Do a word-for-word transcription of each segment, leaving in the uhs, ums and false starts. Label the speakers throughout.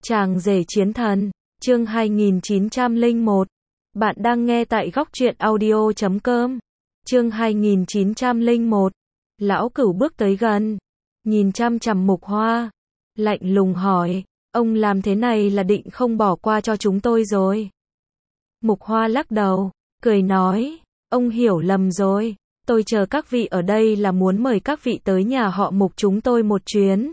Speaker 1: Chàng rể chiến thần, chương hai nghìn chín trăm lẻ một. Bạn đang nghe tại góc truyện audio chấm com. Chương hai nghìn chín trăm lẻ một. Lão Cửu bước tới gần, nhìn chăm chằm Mục Hoa, lạnh lùng hỏi, ông làm thế này là định không bỏ qua cho chúng tôi rồi. Mục Hoa lắc đầu, cười nói, ông hiểu lầm rồi, tôi chờ các vị ở đây là muốn mời các vị tới nhà họ Mục chúng tôi một chuyến.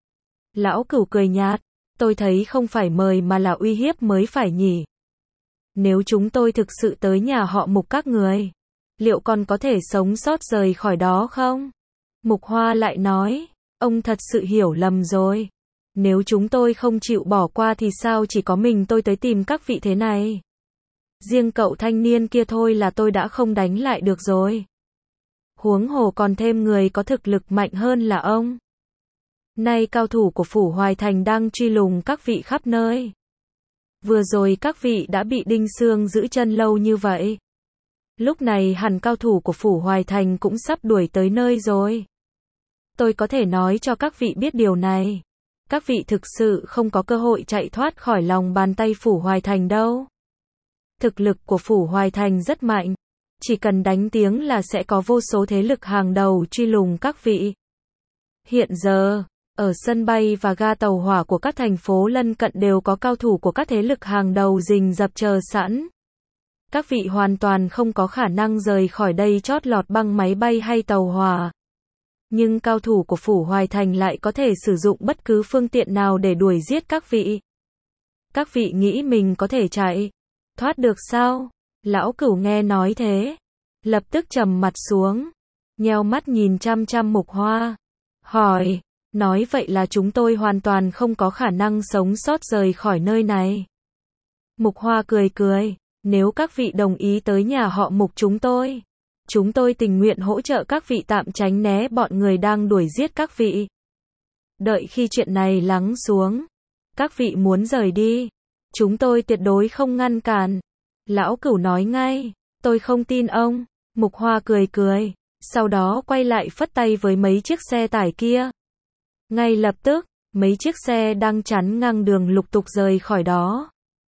Speaker 1: Lão Cửu cười nhạt, tôi thấy không phải mời mà là uy hiếp mới phải nhỉ. Nếu chúng tôi thực sự tới nhà họ Mục các người, liệu còn có thể sống sót rời khỏi đó không? Mục Hoa lại nói, ông thật sự hiểu lầm rồi. Nếu chúng tôi không chịu bỏ qua thì sao chỉ có mình tôi tới tìm các vị thế này? Riêng cậu thanh niên kia thôi là tôi đã không đánh lại được rồi. Huống hồ còn thêm người có thực lực mạnh hơn là ông. Nay cao thủ của Phủ Hoài Thành đang truy lùng các vị khắp nơi. Vừa rồi các vị đã bị Đinh Sương giữ chân lâu như vậy. Lúc này hẳn cao thủ của Phủ Hoài Thành cũng sắp đuổi tới nơi rồi. Tôi có thể nói cho các vị biết điều này. Các vị thực sự không có cơ hội chạy thoát khỏi lòng bàn tay Phủ Hoài Thành đâu. Thực lực của Phủ Hoài Thành rất mạnh. Chỉ cần đánh tiếng là sẽ có vô số thế lực hàng đầu truy lùng các vị. Hiện giờ, ở sân bay và ga tàu hỏa của các thành phố lân cận đều có cao thủ của các thế lực hàng đầu rình rập chờ sẵn. Các vị hoàn toàn không có khả năng rời khỏi đây chót lọt bằng máy bay hay tàu hỏa. Nhưng cao thủ của Phủ Hoài Thành lại có thể sử dụng bất cứ phương tiện nào để đuổi giết các vị. Các vị nghĩ mình có thể chạy thoát được sao? Lão Cửu nghe nói thế, lập tức trầm mặt xuống, nheo mắt nhìn chăm chăm Mục Hoa, hỏi, nói vậy là chúng tôi hoàn toàn không có khả năng sống sót rời khỏi nơi này. Mục Hoa cười cười, nếu các vị đồng ý tới nhà họ Mục chúng tôi, chúng tôi tình nguyện hỗ trợ các vị tạm tránh né bọn người đang đuổi giết các vị. Đợi khi chuyện này lắng xuống, các vị muốn rời đi, chúng tôi tuyệt đối không ngăn cản. Lão Cửu nói ngay, tôi không tin ông. Mục Hoa cười cười, sau đó quay lại phất tay với mấy chiếc xe tải kia. Ngay lập tức, mấy chiếc xe đang chắn ngang đường lục tục rời khỏi đó.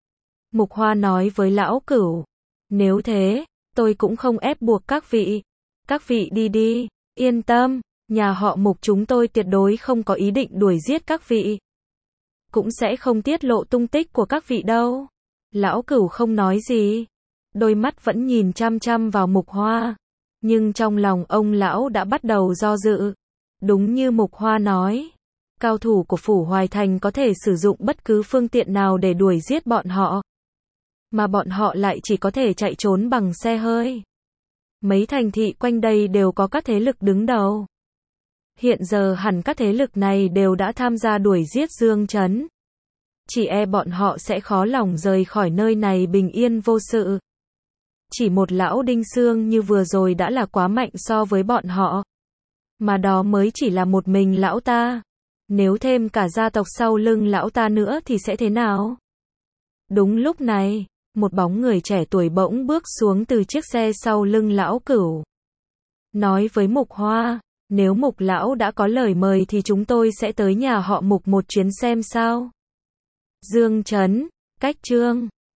Speaker 1: Mục Hoa nói với Lão Cửu, nếu thế, tôi cũng không ép buộc các vị. Các vị đi đi, yên tâm, nhà họ Mục chúng tôi tuyệt đối không có ý định đuổi giết các vị. Cũng sẽ không tiết lộ tung tích của các vị đâu. Lão Cửu không nói gì, đôi mắt vẫn nhìn chăm chăm vào Mục Hoa, nhưng trong lòng ông lão đã bắt đầu do dự. Đúng như Mục Hoa nói, cao thủ của Phủ Hoài Thành có thể sử dụng bất cứ phương tiện nào để đuổi giết bọn họ, mà bọn họ lại chỉ có thể chạy trốn bằng xe hơi. Mấy thành thị quanh đây đều có các thế lực đứng đầu. Hiện giờ hẳn các thế lực này đều đã tham gia đuổi giết Dương Chấn. Chỉ e bọn họ sẽ khó lòng rời khỏi nơi này bình yên vô sự. Chỉ một lão Đinh Sương như vừa rồi đã là quá mạnh so với bọn họ. Mà đó mới chỉ là một mình lão ta. Nếu thêm cả gia tộc sau lưng lão ta nữa thì sẽ thế nào? Đúng lúc này, một bóng người trẻ tuổi bỗng bước xuống từ chiếc xe sau lưng Lão Cửu. Nói với Mục Hoa, nếu Mục lão đã có lời mời thì chúng tôi sẽ tới nhà họ Mục một chuyến xem sao. Dương Chấn, Cách Trương,